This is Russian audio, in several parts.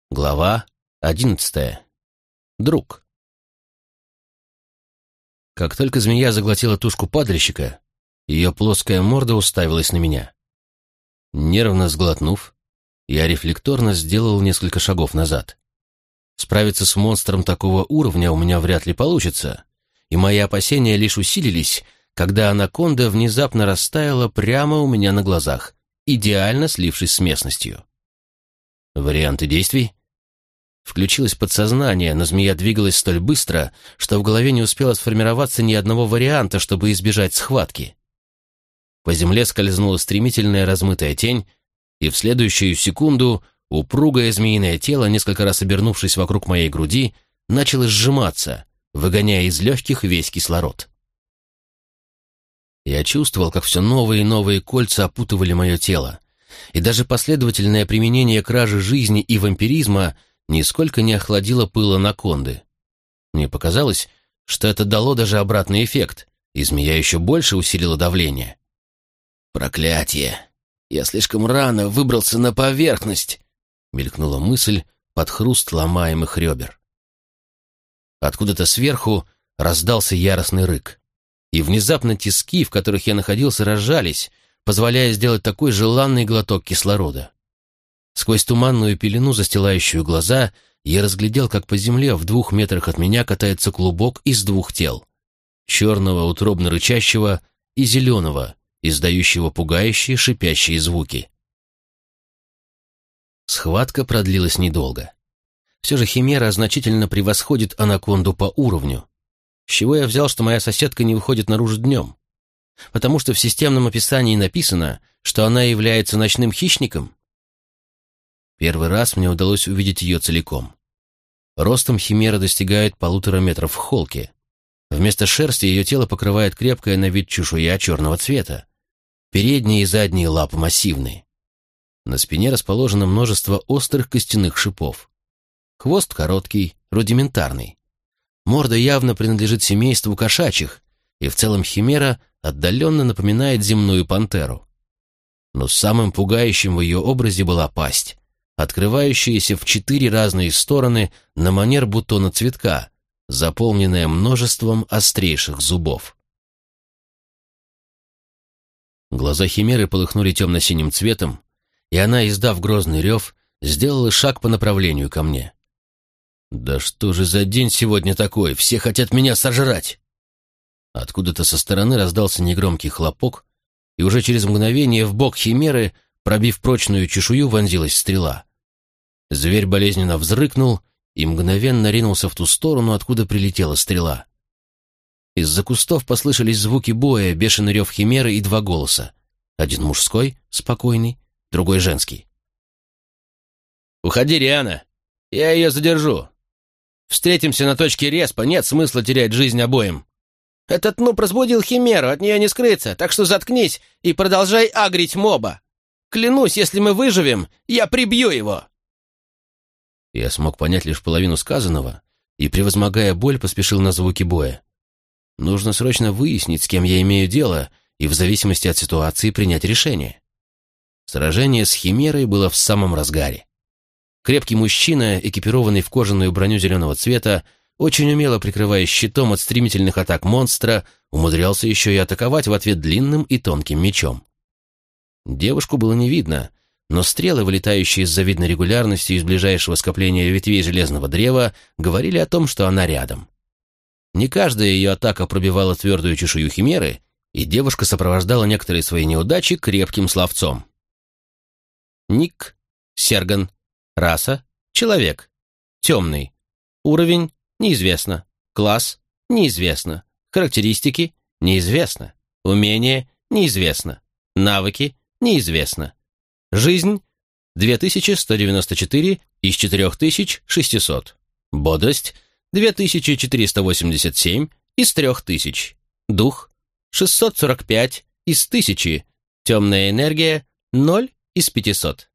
Глава 11. Друг. Как только змея заглотила тушку падальщика, ее плоская морда уставилась на меня. Нервно сглотнув, я рефлекторно сделал несколько шагов назад. Справиться с монстром такого уровня у меня вряд ли получится, и мои опасения лишь усилились, когда анаконда внезапно растаяла прямо у меня на глазах, идеально слившись с местностью. Варианты действий? Включилось подсознание, но змея двигалась столь быстро, что в голове не успело сформироваться ни одного варианта, чтобы избежать схватки. По земле скользнула стремительная размытая тень, и в следующую секунду упругое змеиное тело, несколько раз обернувшись вокруг моей груди, начало сжиматься, выгоняя из легких весь кислород. Я чувствовал, как все новые и новые кольца опутывали мое тело, и даже последовательное применение кражи жизни и вампиризма нисколько не охладило пыл анаконды. Мне показалось, что это дало даже обратный эффект, и змея еще больше усилила давление. «Проклятие! Я слишком рано выбрался на поверхность!» — мелькнула мысль под хруст ломаемых ребер. Откуда-то сверху раздался яростный рык, и внезапно тиски, в которых я находился, разжались, позволяя сделать такой желанный глоток кислорода. Сквозь туманную пелену, застилающую глаза, я разглядел, как по земле в 2 метрах от меня катается клубок из 2 тел. Черного, утробно рычащего, и зеленого, издающего пугающие шипящие звуки. Схватка продлилась недолго. Все же химера значительно превосходит анаконду по уровню. С чего я взял, что моя соседка не выходит наружу днем? Потому что в системном описании написано, что она является ночным хищником? Первый раз мне удалось увидеть ее целиком. Ростом химера достигает 1,5 метра в холке. Вместо шерсти ее тело покрывает крепкая на вид чешуя черного цвета. Передние и задние лапы массивные. На спине расположено множество острых костяных шипов. Хвост короткий, рудиментарный. Морда явно принадлежит семейству кошачьих, и в целом химера отдаленно напоминает земную пантеру. Но самым пугающим в ее образе была пасть, открывающаяся в 4 разные стороны на манер бутона цветка, заполненная множеством острейших зубов. Глаза химеры полыхнули темно-синим цветом, и она, издав грозный рев, сделала шаг по направлению ко мне. «Да что же за день сегодня такой? Все хотят меня сожрать!» Откуда-то со стороны раздался негромкий хлопок, и уже через мгновение в бок химеры, пробив прочную чешую, вонзилась стрела. Зверь болезненно взрыкнул и мгновенно ринулся в ту сторону, откуда прилетела стрела. Из-за кустов послышались звуки боя, бешеный рев химеры и 2 голоса. Один мужской, спокойный, другой женский. «Уходи, Риана! Я ее задержу! Встретимся на точке респа, нет смысла терять жизнь обоим!» «Этот нуб разбудил химеру, от нее не скрыться, так что заткнись и продолжай агрить моба. Клянусь, если мы выживем, я прибью его!» Я смог понять лишь половину сказанного и, превозмогая боль, поспешил на звуки боя. Нужно срочно выяснить, с кем я имею дело, и в зависимости от ситуации принять решение. Сражение с химерой было в самом разгаре. Крепкий мужчина, экипированный в кожаную броню зеленого цвета, очень умело прикрываясь щитом от стремительных атак монстра, умудрялся еще и атаковать в ответ длинным и тонким мечом. Девушку было не видно, но стрелы, вылетающие с завидной регулярностью из ближайшего скопления ветвей железного древа, говорили о том, что она рядом. Не каждая ее атака пробивала твердую чешую химеры, и девушка сопровождала некоторые свои неудачи крепким словцом. Ник — Серган. Раса — человек. Темный. Уровень — неизвестно. Класс — неизвестно. Характеристики — неизвестно. Умения — неизвестно. Навыки — неизвестно. Жизнь — 2194 из 4600. Бодрость — 2487 из 3000. Дух — 645 из 1000. Темная энергия — 0 из 500.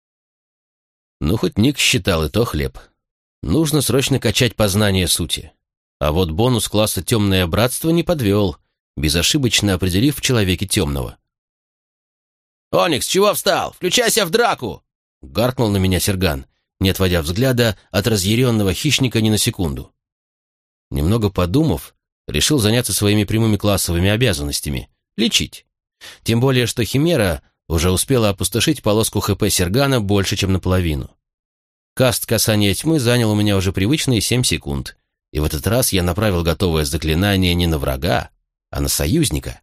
Ну, хоть Ник считал, и то хлеб. Нужно срочно качать познание сути. А вот бонус класса «Темное братство» не подвел, безошибочно определив в человеке темного. «Оникс, чего встал? Включайся в драку!» — гаркнул на меня Серган. не отводя взгляда от разъяренного хищника ни на секунду. Немного подумав, решил заняться своими прямыми классовыми обязанностями — лечить. Тем более, что Химера уже успела опустошить полоску ХП Сергана больше, чем наполовину. Каст касания тьмы занял у меня уже привычные 7 секунд, и в этот раз я направил готовое заклинание не на врага, а на союзника.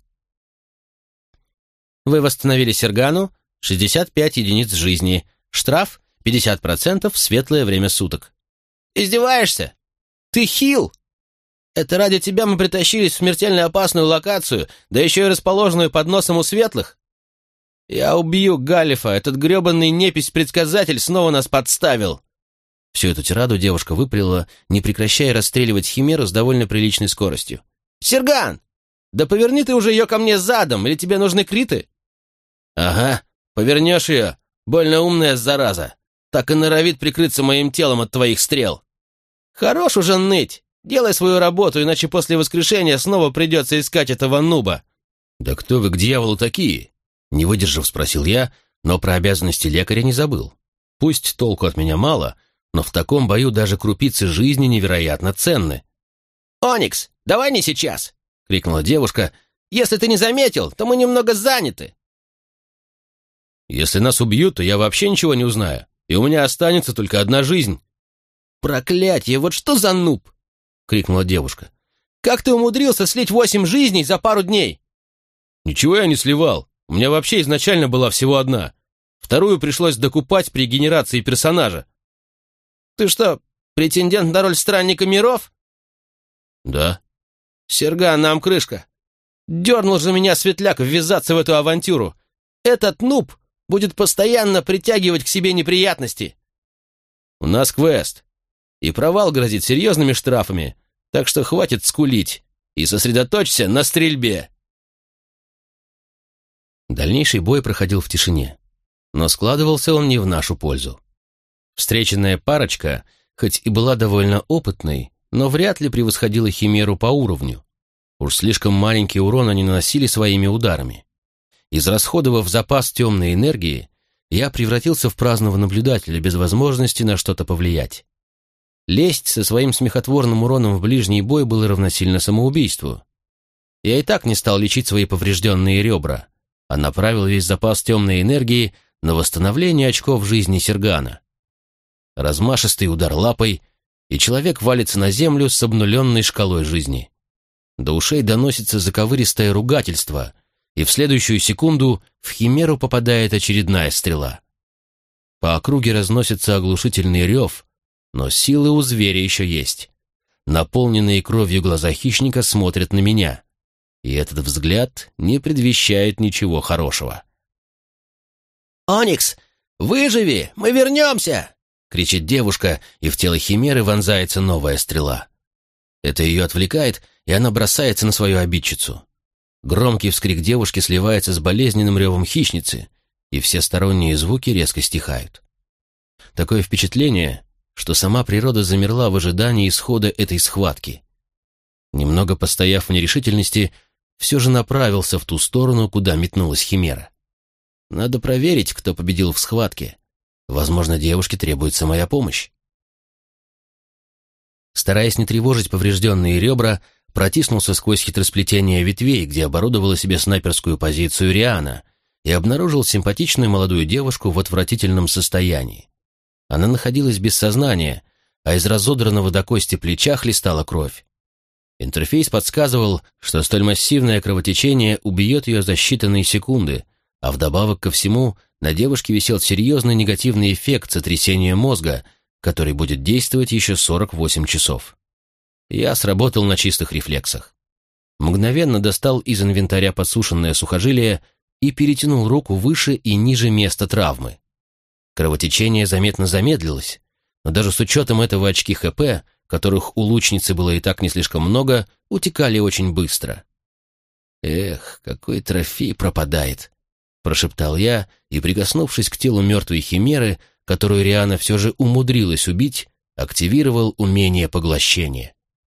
Вы восстановили Сергану 65 единиц жизни, штраф 50% в светлое время суток. Издеваешься? Ты хил! Это ради тебя мы притащились в смертельно опасную локацию, да еще и расположенную под носом у светлых? Я убью Галифа, этот гребаный непись-предсказатель снова нас подставил. Всю эту тираду девушка выпалила, не прекращая расстреливать Химеру с довольно приличной скоростью. «Серган! Да поверни ты уже ее ко мне задом, или тебе нужны криты?» «Ага, повернешь ее, больно умная зараза. Так и норовит прикрыться моим телом от твоих стрел. Хорош уже ныть, делай свою работу, иначе после воскрешения снова придется искать этого нуба». «Да кто вы к дьяволу такие?» Не выдержав, спросил я, но про обязанности лекаря не забыл. Пусть толку от меня мало, но в таком бою даже крупицы жизни невероятно ценны. «Оникс, давай не сейчас!» — крикнула девушка. «Если ты не заметил, то мы немного заняты». «Если нас убьют, то я вообще ничего не узнаю, и у меня останется только одна жизнь». «Проклятье, вот что за нуб!» — крикнула девушка. «Как ты умудрился слить 8 жизней за пару дней?» «Ничего я не сливал. У меня вообще изначально была всего одна. Вторую пришлось докупать при генерации персонажа». «Ты что, претендент на роль странника миров?» «Да». «Серган, нам крышка. Дернул же меня светляк ввязаться в эту авантюру. Этот нуб будет постоянно притягивать к себе неприятности». «У нас квест, и провал грозит серьезными штрафами, так что хватит скулить и сосредоточься на стрельбе». Дальнейший бой проходил в тишине, но складывался он не в нашу пользу. Встреченная парочка, хоть и была довольно опытной, но вряд ли превосходила Химеру по уровню. Уж слишком маленький урон они наносили своими ударами. Израсходовав запас темной энергии, я превратился в праздного наблюдателя без возможности на что-то повлиять. Лезть со своим смехотворным уроном в ближний бой было равносильно самоубийству. Я и так не стал лечить свои поврежденные ребра, а направил весь запас темной энергии на восстановление очков жизни Сергана. Размашистый удар лапой, и человек валится на землю с обнуленной шкалой жизни. До ушей доносится заковыристое ругательство, и в следующую секунду в Химеру попадает очередная стрела. По округе разносится оглушительный рев, но силы у зверя еще есть. Наполненные кровью глаза хищника смотрят на меня, и этот взгляд не предвещает ничего хорошего. «Оникс, выживи, мы вернемся!» — кричит девушка, и в тело Химеры вонзается новая стрела. Это ее отвлекает, и она бросается на свою обидчицу. Громкий вскрик девушки сливается с болезненным ревом хищницы, и все сторонние звуки резко стихают. Такое впечатление, что сама природа замерла в ожидании исхода этой схватки. Немного постояв в нерешительности, все же направился в ту сторону, куда метнулась Химера. Надо проверить, кто победил в схватке. Возможно, девушке требуется моя помощь. Стараясь не тревожить поврежденные ребра, протиснулся сквозь хитросплетение ветвей, где оборудовала себе снайперскую позицию Риана, и обнаружил симпатичную молодую девушку в отвратительном состоянии. Она находилась без сознания, а из разодранного до кости плеча хлестала кровь. Интерфейс подсказывал, что столь массивное кровотечение убьет ее за считанные секунды, а вдобавок ко всему на девушке висел серьезный негативный эффект сотрясения мозга, который будет действовать еще 48 часов. Я сработал на чистых рефлексах. Мгновенно достал из инвентаря подсушенное сухожилие и перетянул руку выше и ниже места травмы. Кровотечение заметно замедлилось, но даже с учетом этого очки ХП, которых у лучницы было и так не слишком много, утекали очень быстро. «Эх, какой трофей пропадает!» — прошептал я и, прикоснувшись к телу мертвой Химеры, которую Риана все же умудрилась убить, активировал умение поглощения.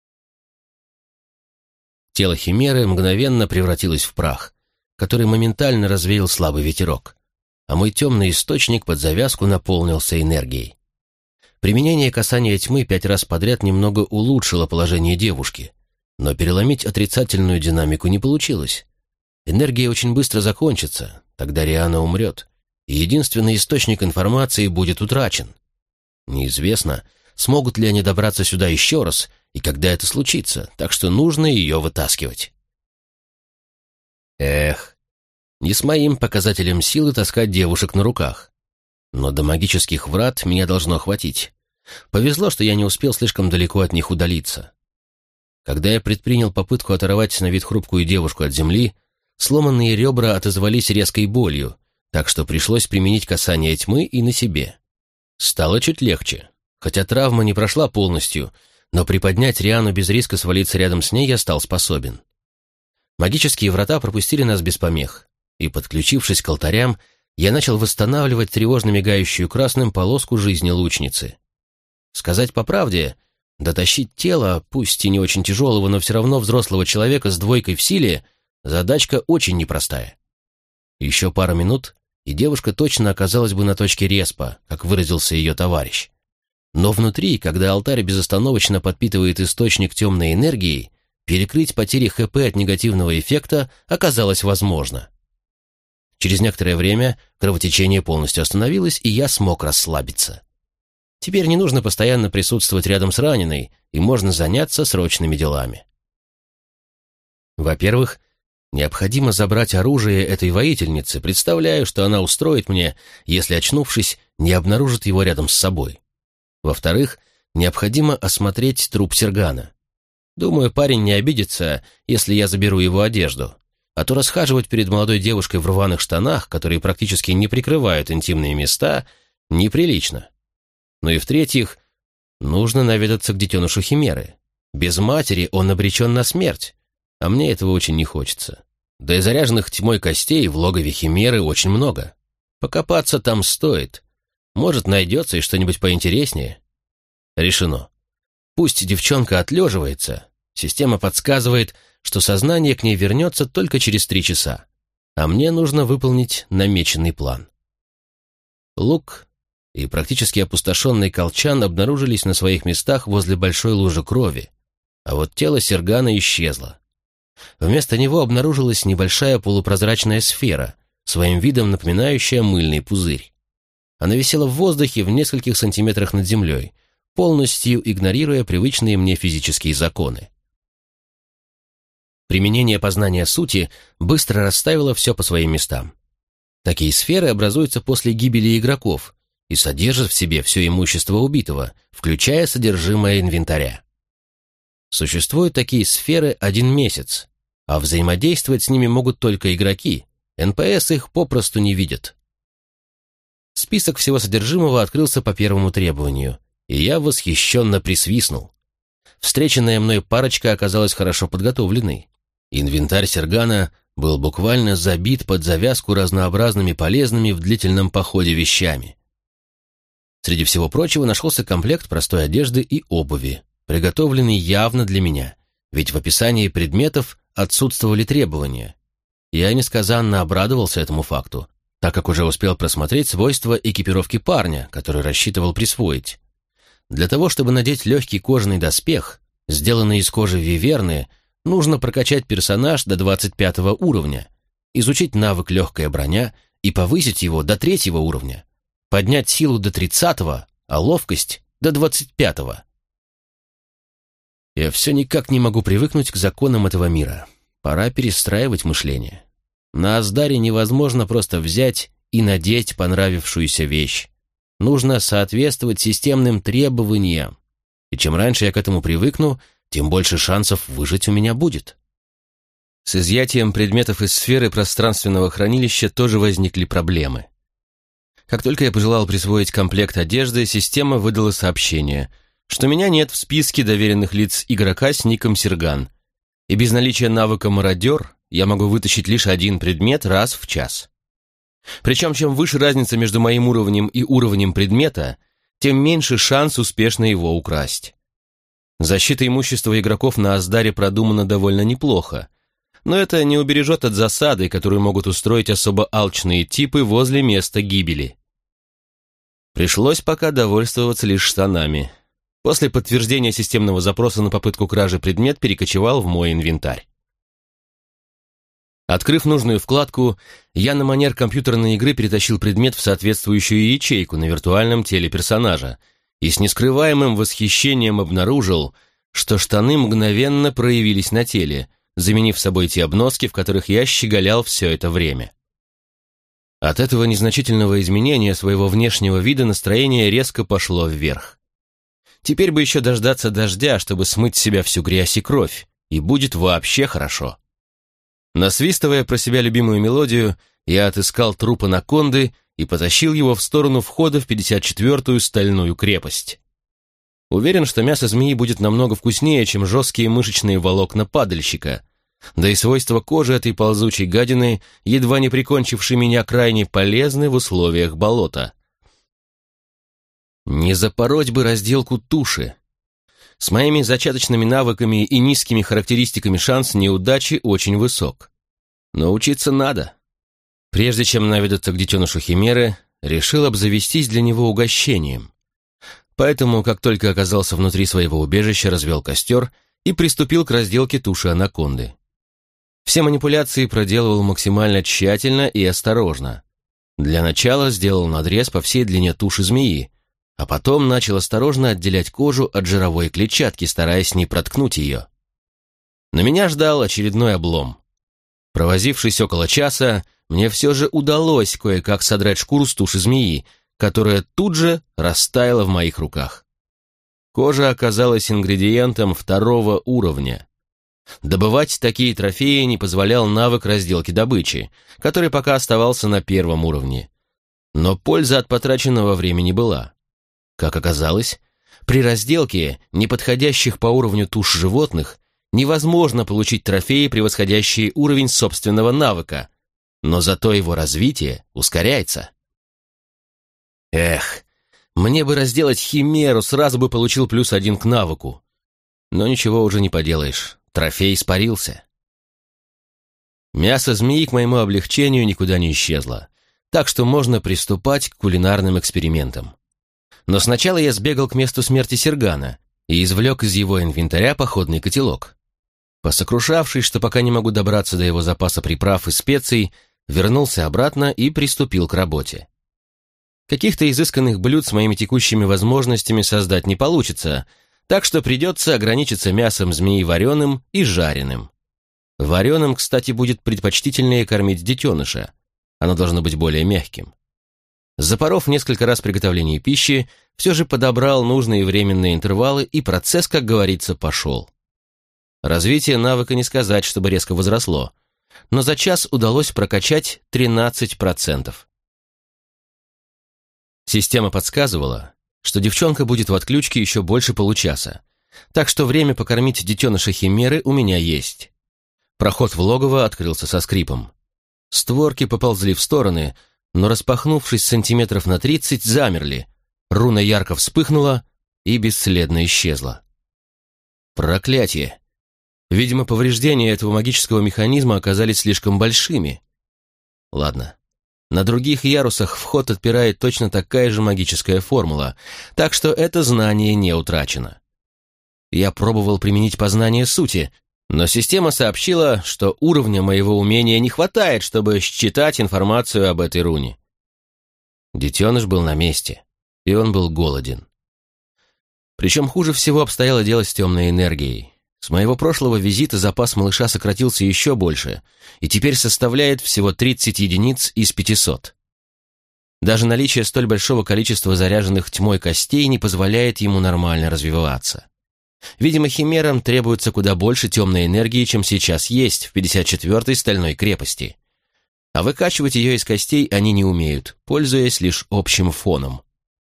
Тело Химеры мгновенно превратилось в прах, который моментально развеял слабый ветерок, а мой темный источник под завязку наполнился энергией. Применение касания тьмы 5 раз подряд немного улучшило положение девушки, но переломить отрицательную динамику не получилось. Энергия очень быстро закончится, тогда Риана умрет, и единственный источник информации будет утрачен. Неизвестно, смогут ли они добраться сюда еще раз, и когда это случится, так что нужно ее вытаскивать. Эх, не с моим показателем силы таскать девушек на руках. Но до магических врат меня должно хватить. Повезло, что я не успел слишком далеко от них удалиться. Когда я предпринял попытку оторвать на вид хрупкую девушку от земли, сломанные ребра отозвались резкой болью, так что пришлось применить касание тьмы и на себе. Стало чуть легче, хотя травма не прошла полностью, но приподнять Риану без риска свалиться рядом с ней я стал способен. Магические врата пропустили нас без помех, и, подключившись к алтарям, я начал восстанавливать тревожно мигающую красным полоску жизни лучницы. Сказать по правде, дотащить тело, пусть и не очень тяжелого, но все равно взрослого человека с 2 в силе, задачка очень непростая. Еще пару минут, и девушка точно оказалась бы на точке респа, как выразился ее товарищ. Но внутри, когда алтарь безостановочно подпитывает источник темной энергии, перекрыть потери ХП от негативного эффекта оказалось возможно. Через некоторое время кровотечение полностью остановилось, и я смог расслабиться. Теперь не нужно постоянно присутствовать рядом с раненой, и можно заняться срочными делами. Во-первых, необходимо забрать оружие этой воительницы, представляю, что она устроит мне, если, очнувшись, не обнаружит его рядом с собой. Во-вторых, необходимо осмотреть труп Сергана. Думаю, парень не обидится, если я заберу его одежду, а то расхаживать перед молодой девушкой в рваных штанах, которые практически не прикрывают интимные места, неприлично. Ну и в-третьих, нужно наведаться к детенышу Химеры. Без матери он обречен на смерть, а мне этого очень не хочется. Да и заряженных тьмой костей в логове Химеры очень много. Покопаться там стоит. Может, найдется и что-нибудь поинтереснее. Решено. Пусть девчонка отлеживается, система подсказывает, что сознание к ней вернется только через 3 часа, а мне нужно выполнить намеченный план. Лук и практически опустошенный колчан обнаружились на своих местах возле большой лужи крови, а вот тело Сергана исчезло. Вместо него обнаружилась небольшая полупрозрачная сфера, своим видом напоминающая мыльный пузырь. Она висела в воздухе в нескольких сантиметрах над землей, полностью игнорируя привычные мне физические законы. Применение познания сути быстро расставило все по своим местам. Такие сферы образуются после гибели игроков и содержат в себе все имущество убитого, включая содержимое инвентаря. Существуют такие сферы 1 месяц, а взаимодействовать с ними могут только игроки, НПС их попросту не видят. Список всего содержимого открылся по первому требованию, и я восхищенно присвистнул. Встреченная мной парочка оказалась хорошо подготовленной. Инвентарь Сергана был буквально забит под завязку разнообразными полезными в длительном походе вещами. Среди всего прочего нашелся комплект простой одежды и обуви, приготовленный явно для меня, ведь в описании предметов отсутствовали требования. Я несказанно обрадовался этому факту, так как уже успел просмотреть свойства экипировки парня, который рассчитывал присвоить. Для того, чтобы надеть легкий кожаный доспех, сделанный из кожи виверны, нужно прокачать персонаж до 25 уровня, изучить навык легкая броня и повысить его до 3 уровня, поднять силу до 30, а ловкость до 25. Я все никак не могу привыкнуть к законам этого мира. Пора перестраивать мышление. На Аздаре невозможно просто взять и надеть понравившуюся вещь. Нужно соответствовать системным требованиям. И чем раньше я к этому привыкну, тем больше шансов выжить у меня будет. С изъятием предметов из сферы пространственного хранилища тоже возникли проблемы. Как только я пожелал присвоить комплект одежды, система выдала сообщение, что меня нет в списке доверенных лиц игрока с ником Серган, и без наличия навыка «Мародер» я могу вытащить лишь 1 предмет раз в час. Причем, чем выше разница между моим уровнем и уровнем предмета, тем меньше шанс успешно его украсть. Защита имущества игроков на Аздаре продумана довольно неплохо, но это не убережет от засады, которую могут устроить особо алчные типы возле места гибели. Пришлось пока довольствоваться лишь штанами. После подтверждения системного запроса на попытку кражи предмет перекочевал в мой инвентарь. Открыв нужную вкладку, я на манер компьютерной игры перетащил предмет в соответствующую ячейку на виртуальном теле персонажа и с нескрываемым восхищением обнаружил, что штаны мгновенно проявились на теле, заменив собой те обноски, в которых я щеголял все это время. От этого незначительного изменения своего внешнего вида настроение резко пошло вверх. Теперь бы еще дождаться дождя, чтобы смыть с себя всю грязь и кровь, и будет вообще хорошо. Насвистывая про себя любимую мелодию, я отыскал труп анаконды и потащил его в сторону входа в 54-ю стальную крепость. Уверен, что мясо змеи будет намного вкуснее, чем жесткие мышечные волокна падальщика, да и свойства кожи этой ползучей гадины, едва не прикончившей меня, крайне полезны в условиях болота. Не запороть бы разделку туши. С моими зачаточными навыками и низкими характеристиками шанс неудачи очень высок. Но учиться надо. Прежде чем наведаться к детенышу химеры, решил обзавестись для него угощением. Поэтому, как только оказался внутри своего убежища, развел костер и приступил к разделке туши анаконды. Все манипуляции проделывал максимально тщательно и осторожно. Для начала сделал надрез по всей длине туши змеи, а потом начал осторожно отделять кожу от жировой клетчатки, стараясь не проткнуть ее. Но меня ждал очередной облом. Провозившись около часа, мне все же удалось кое-как содрать шкуру с туши змеи, которая тут же растаяла в моих руках. Кожа оказалась ингредиентом 2-го уровня. Добывать такие трофеи не позволял навык разделки добычи, который пока оставался на 1-м уровне. Но польза от потраченного времени была. Как оказалось, при разделке неподходящих по уровню туш животных невозможно получить трофеи, превосходящие уровень собственного навыка, но зато его развитие ускоряется. Эх, мне бы разделать химеру, сразу бы получил +1 к навыку. Но ничего уже не поделаешь, трофей испарился. Мясо змеи к моему облегчению никуда не исчезло, так что можно приступать к кулинарным экспериментам. Но сначала я сбегал к месту смерти Сергана и извлек из его инвентаря походный котелок. Посокрушавшись, что пока не могу добраться до его запаса приправ и специй, вернулся обратно и приступил к работе. Каких-то изысканных блюд с моими текущими возможностями создать не получится, так что придется ограничиться мясом змеи вареным и жареным. Вареным, кстати, будет предпочтительнее кормить детеныша. Оно должно быть более мягким. Запоров несколько раз приготовление пищи, все же подобрал нужные временные интервалы, и процесс, как говорится, пошел. Развитие навыка не сказать, чтобы резко возросло, но за час удалось прокачать 13%. Система подсказывала, что девчонка будет в отключке еще больше получаса, так что время покормить детеныша химеры у меня есть. Проход в логово открылся со скрипом. Створки поползли в стороны, но, распахнувшись сантиметров на 30, замерли. Руна ярко вспыхнула и бесследно исчезла. Проклятие! Видимо, повреждения этого магического механизма оказались слишком большими. Ладно. На других ярусах вход отпирает точно такая же магическая формула, так что это знание не утрачено. Я пробовал применить познание сути, но система сообщила, что уровня моего умения не хватает, чтобы считать информацию об этой руне. Детеныш был на месте, и он был голоден. Причем хуже всего обстояло дело с темной энергией. С моего прошлого визита запас малыша сократился еще больше, и теперь составляет всего 30 единиц из 500. Даже наличие столь большого количества заряженных тьмой костей не позволяет ему нормально развиваться. Видимо, химерам требуется куда больше темной энергии, чем сейчас есть в 54-й стальной крепости. А выкачивать ее из костей они не умеют, пользуясь лишь общим фоном.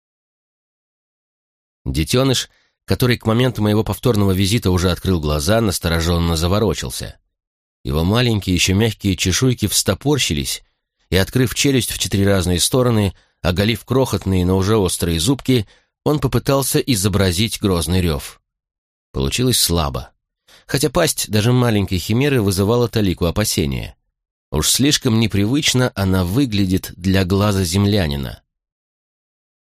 Детеныш, который к моменту моего повторного визита уже открыл глаза, настороженно заворочился. Его маленькие, еще мягкие чешуйки встопорщились, и, открыв челюсть в 4 разные стороны, оголив крохотные, но уже острые зубки, он попытался изобразить грозный рев. Получилось слабо, хотя пасть даже маленькой химеры вызывала талику опасения. Уж слишком непривычно она выглядит для глаза землянина.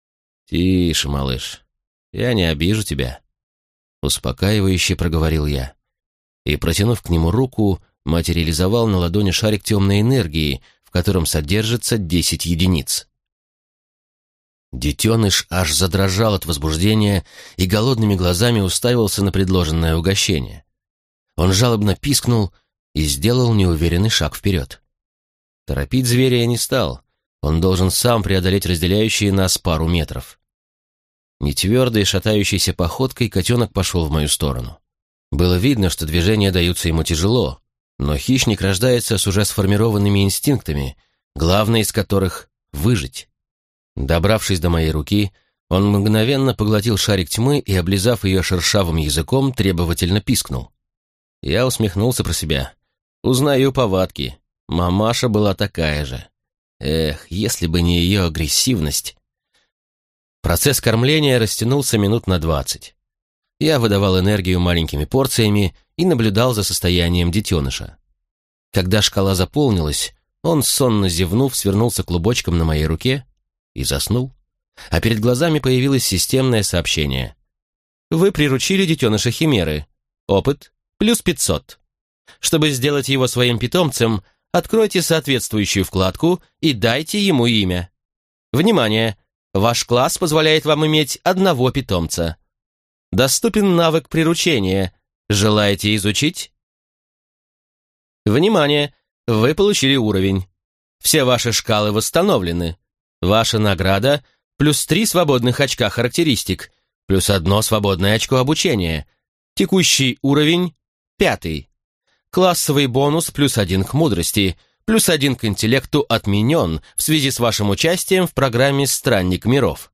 «Тише, малыш, я не обижу тебя», — успокаивающе проговорил я. И, протянув к нему руку, материализовал на ладони шарик темной энергии, в котором содержится 10 единиц. Детеныш аж задрожал от возбуждения и голодными глазами уставился на предложенное угощение. Он жалобно пискнул и сделал неуверенный шаг вперед. Торопить зверя я не стал, он должен сам преодолеть разделяющие нас пару метров. Нетвердой, шатающейся походкой котенок пошел в мою сторону. Было видно, что движения даются ему тяжело, но хищник рождается с уже сформированными инстинктами, главный из которых — выжить. Добравшись до моей руки, он мгновенно поглотил шарик тьмы и, облизав ее шершавым языком, требовательно пискнул. Я усмехнулся про себя. Узнаю повадки. Мамаша была такая же. Эх, если бы не ее агрессивность. Процесс кормления растянулся минут на 20. Я выдавал энергию маленькими порциями и наблюдал за состоянием детеныша. Когда шкала заполнилась, он, сонно зевнув, свернулся клубочком на моей руке и заснул. А перед глазами появилось системное сообщение. «Вы приручили детеныша химеры. Опыт плюс 500. Чтобы сделать его своим питомцем, откройте соответствующую вкладку и дайте ему имя. Внимание! Ваш класс позволяет вам иметь одного питомца. Доступен навык приручения. Желаете изучить? Внимание! Вы получили уровень. Все ваши шкалы восстановлены. Ваша награда – плюс 3 свободных очка характеристик, плюс 1 свободное очко обучения. Текущий уровень – 5. Классовый бонус плюс 1 к мудрости, плюс 1 к интеллекту отменен в связи с вашим участием в программе «Странник миров».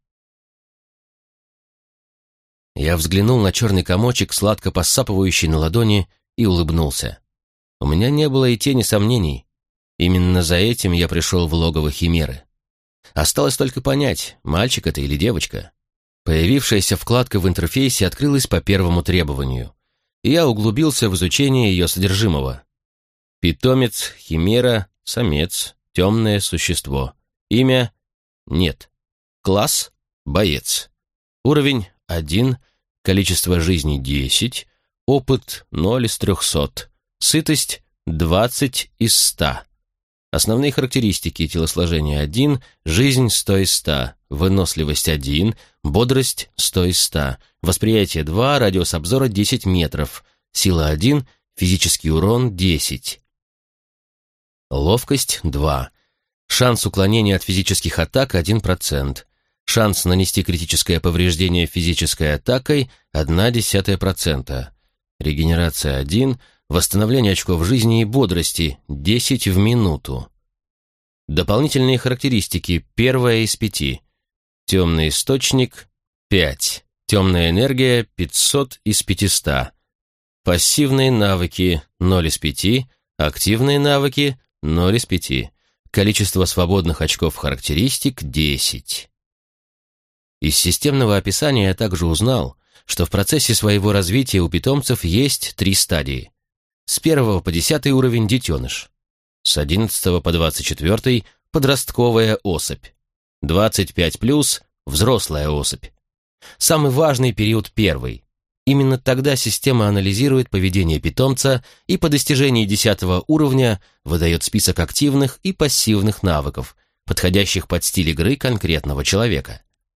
Я взглянул на черный комочек, сладко поссапывающий на ладони, и улыбнулся. У меня не было и тени сомнений. Именно за этим я пришел в логово химеры. Осталось только понять, мальчик это или девочка. Появившаяся вкладка в интерфейсе открылась по первому требованию, и я углубился в изучение ее содержимого. Питомец, химера, самец, темное существо. Имя – нет. Класс – боец. Уровень – 1, количество жизни – 10, опыт – 0 из 300, сытость – 20 из 100. Основные характеристики: телосложение 1, жизнь 100 из 100, выносливость 1, бодрость 100 из 100, восприятие 2, радиус обзора 10 метров, сила 1, физический урон 10. Ловкость 2, шанс уклонения от физических атак 1%, шанс нанести критическое повреждение физической атакой 0,1%, регенерация 1, восстановление очков жизни и бодрости 10 в минуту. Дополнительные характеристики: первая из 5. Темный источник 5. Темная энергия 500 из 500. Пассивные навыки 0 из 5. Активные навыки 0 из 5. Количество свободных очков характеристик 10. Из системного описания я также узнал, что в процессе своего развития у питомцев есть 3 стадии. С 1 по 10 уровень – детеныш. С 11 по 24 – подростковая особь. 25+, взрослая особь. Самый важный период – первый. Именно тогда система анализирует поведение питомца и по достижении 10 уровня выдает список активных и пассивных навыков, подходящих под стиль игры конкретного человека.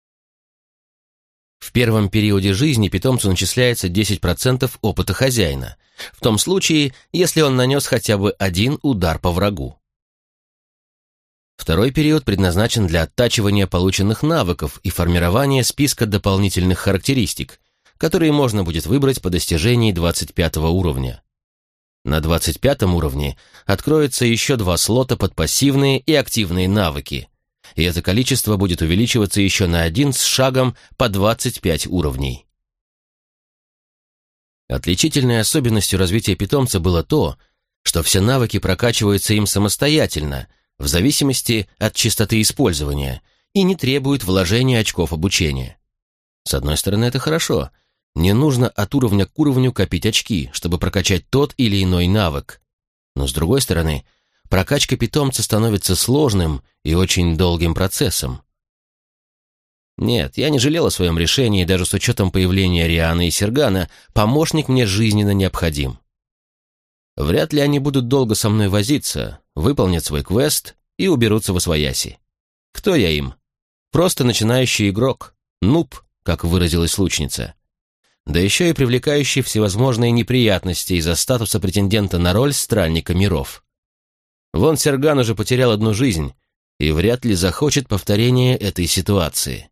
В первом периоде жизни питомцу начисляется 10% опыта хозяина, в том случае, если он нанес хотя бы 1 удар по врагу. Второй период предназначен для оттачивания полученных навыков и формирования списка дополнительных характеристик, которые можно будет выбрать по достижении 25 уровня. На 25 уровне откроется еще 2 слота под пассивные и активные навыки, и это количество будет увеличиваться еще на 1 с шагом по 25 уровней. Отличительной особенностью развития питомца было то, что все навыки прокачиваются им самостоятельно, в зависимости от частоты использования, и не требуют вложения очков обучения. С одной стороны, это хорошо. Не нужно от уровня к уровню копить очки, чтобы прокачать тот или иной навык. Но с другой стороны, прокачка питомца становится сложным и очень долгим процессом. Нет, я не жалел о своем решении, даже с учетом появления Рианы и Сергана, помощник мне жизненно необходим. Вряд ли они будут долго со мной возиться, выполнят свой квест и уберутся восвояси. Кто я им? Просто начинающий игрок, нуб, как выразилась лучница. Да еще и привлекающий всевозможные неприятности из-за статуса претендента на роль странника миров. Вон Серган уже потерял одну жизнь и вряд ли захочет повторения этой ситуации.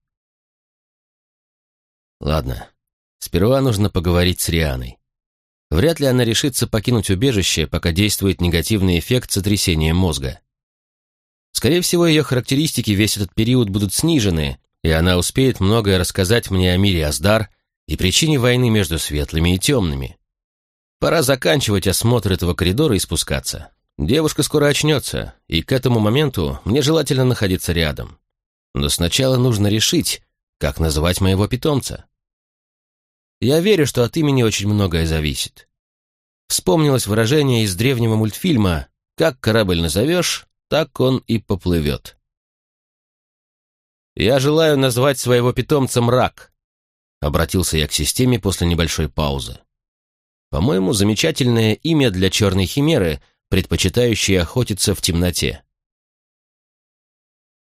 Ладно, сперва нужно поговорить с Рианой. Вряд ли она решится покинуть убежище, пока действует негативный эффект сотрясения мозга. Скорее всего, ее характеристики весь этот период будут снижены, и она успеет многое рассказать мне о мире Аздар и причине войны между светлыми и темными. Пора заканчивать осмотр этого коридора и спускаться. Девушка скоро очнется, и к этому моменту мне желательно находиться рядом. Но сначала нужно решить, как называть моего питомца. Я верю, что от имени очень многое зависит. Вспомнилось выражение из древнего мультфильма «Как корабль назовешь, так он и поплывет». «Я желаю назвать своего питомца Мрак», — обратился я к системе после небольшой паузы. «По-моему, замечательное имя для черной химеры, предпочитающей охотиться в темноте».